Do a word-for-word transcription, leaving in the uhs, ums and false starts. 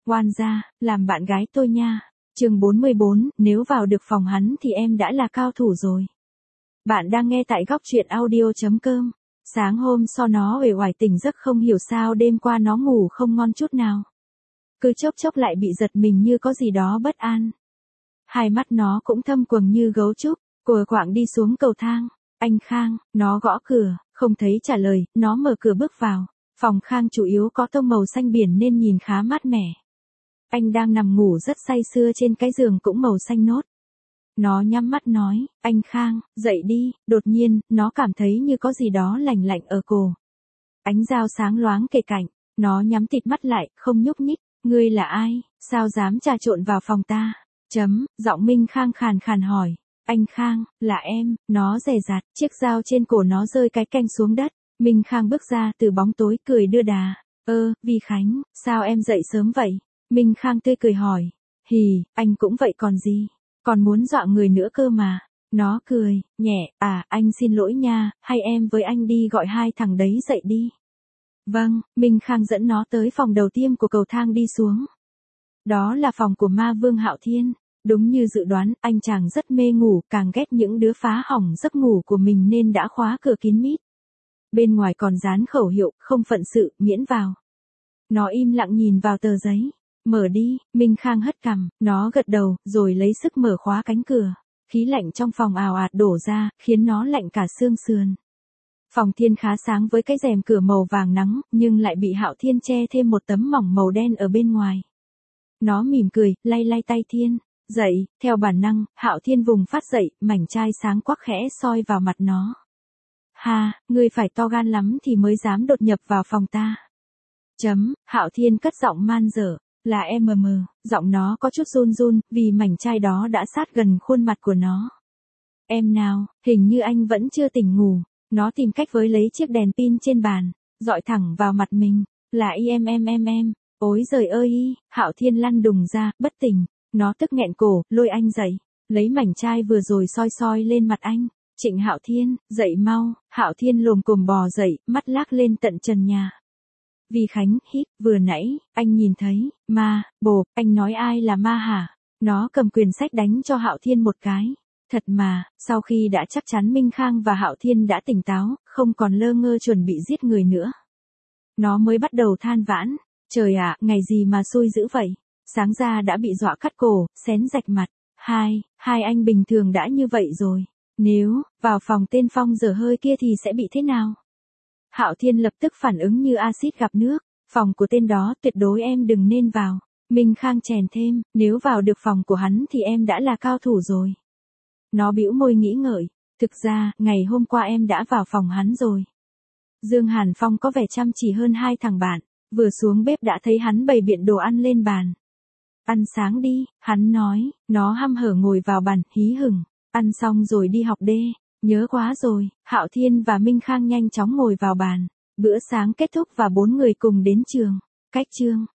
Ngoan ra, làm bạn gái tôi nha. Chương bốn mươi bốn, nếu vào được phòng hắn thì em đã là cao thủ rồi. Bạn đang nghe tại góc truyện audio chấm com. Sáng hôm sau nó uể oải tỉnh giấc không hiểu sao đêm qua nó ngủ không ngon chút nào. Cứ chốc chốc lại bị giật mình như có gì đó bất an. Hai mắt nó cũng thâm quầng như gấu trúc, cùa quạng đi xuống cầu thang. Anh Khang, nó gõ cửa, không thấy trả lời, nó mở cửa bước vào. Phòng Khang chủ yếu có tông màu xanh biển nên nhìn khá mát mẻ. Anh đang nằm ngủ rất say sưa trên cái giường cũng màu xanh nốt. Nó nhắm mắt nói, anh Khang, dậy đi, đột nhiên, nó cảm thấy như có gì đó lạnh lạnh ở cổ. Ánh dao sáng loáng kề cạnh, nó nhắm tịt mắt lại, không nhúc nhích, ngươi là ai, sao dám trà trộn vào phòng ta? Chấm, giọng Minh Khang khàn khàn hỏi, anh Khang, là em, nó dè dặt, chiếc dao trên cổ nó rơi cái canh xuống đất. Minh Khang bước ra từ bóng tối cười đưa đà, ơ, Vi Khánh, sao em dậy sớm vậy? Minh Khang tươi cười hỏi, hì, anh cũng vậy còn gì, còn muốn dọa người nữa cơ mà. Nó cười, nhẹ, à, anh xin lỗi nha, hay em với anh đi gọi hai thằng đấy dậy đi. Vâng, Minh Khang dẫn nó tới phòng đầu tiên của cầu thang đi xuống. Đó là phòng của ma vương Hạo Thiên. Đúng như dự đoán, anh chàng rất mê ngủ, càng ghét những đứa phá hỏng giấc ngủ của mình nên đã khóa cửa kín mít. Bên ngoài còn dán khẩu hiệu, không phận sự, miễn vào. Nó im lặng nhìn vào tờ giấy. Mở đi, Minh Khang hất cằm, nó gật đầu, rồi lấy sức mở khóa cánh cửa. Khí lạnh trong phòng ào ạt đổ ra, khiến nó lạnh cả xương sườn. Phòng Thiên khá sáng với cái rèm cửa màu vàng nắng, nhưng lại bị Hạo Thiên che thêm một tấm mỏng màu đen ở bên ngoài. Nó mỉm cười, lay lay tay Thiên. Dậy, theo bản năng, Hạo Thiên vùng phát dậy, mảnh chai sáng quắc khẽ soi vào mặt nó. Ha, ngươi phải to gan lắm thì mới dám đột nhập vào phòng ta. Chấm, Hạo Thiên cất giọng man dở, là em mờ mờ, giọng nó có chút run run, vì mảnh chai đó đã sát gần khuôn mặt của nó. Em nào, hình như anh vẫn chưa tỉnh ngủ. Nó tìm cách với lấy chiếc đèn pin trên bàn, dọi thẳng vào mặt mình, là y em em em em, ối giời ơi y, Hạo Thiên lăn đùng ra, bất tỉnh, nó tức nghẹn cổ, lôi anh dậy, lấy mảnh chai vừa rồi soi soi lên mặt anh. Trịnh Hạo Thiên, dậy mau. Hạo Thiên lồm cồm bò dậy, mắt lác lên tận trần nhà. Vi Khánh, hít, vừa nãy, anh nhìn thấy, ma, bồ, anh nói ai là ma hả? Nó cầm quyển sách đánh cho Hạo Thiên một cái. Thật mà, sau khi đã chắc chắn Minh Khang và Hạo Thiên đã tỉnh táo, không còn lơ ngơ chuẩn bị giết người nữa. Nó mới bắt đầu than vãn, trời ạ, ngày gì mà xui dữ vậy? Sáng ra đã bị dọa cắt cổ, xén rạch mặt. Hai, hai anh bình thường đã như vậy rồi. Nếu, vào phòng tên Phong dở hơi kia thì sẽ bị thế nào? Hạo Thiên lập tức phản ứng như axit gặp nước. Phòng của tên đó tuyệt đối em đừng nên vào. Minh Khang chèn thêm, nếu vào được phòng của hắn thì em đã là cao thủ rồi. Nó bĩu môi nghĩ ngợi, thực ra, ngày hôm qua em đã vào phòng hắn rồi. Dương Hàn Phong có vẻ chăm chỉ hơn hai thằng bạn, vừa xuống bếp đã thấy hắn bày biện đồ ăn lên bàn. Ăn sáng đi, hắn nói, nó hăm hở ngồi vào bàn, hí hửng, ăn xong rồi đi học đê, nhớ quá rồi. Hạo Thiên và Minh Khang nhanh chóng ngồi vào bàn, bữa sáng kết thúc và bốn người cùng đến trường. Cách chương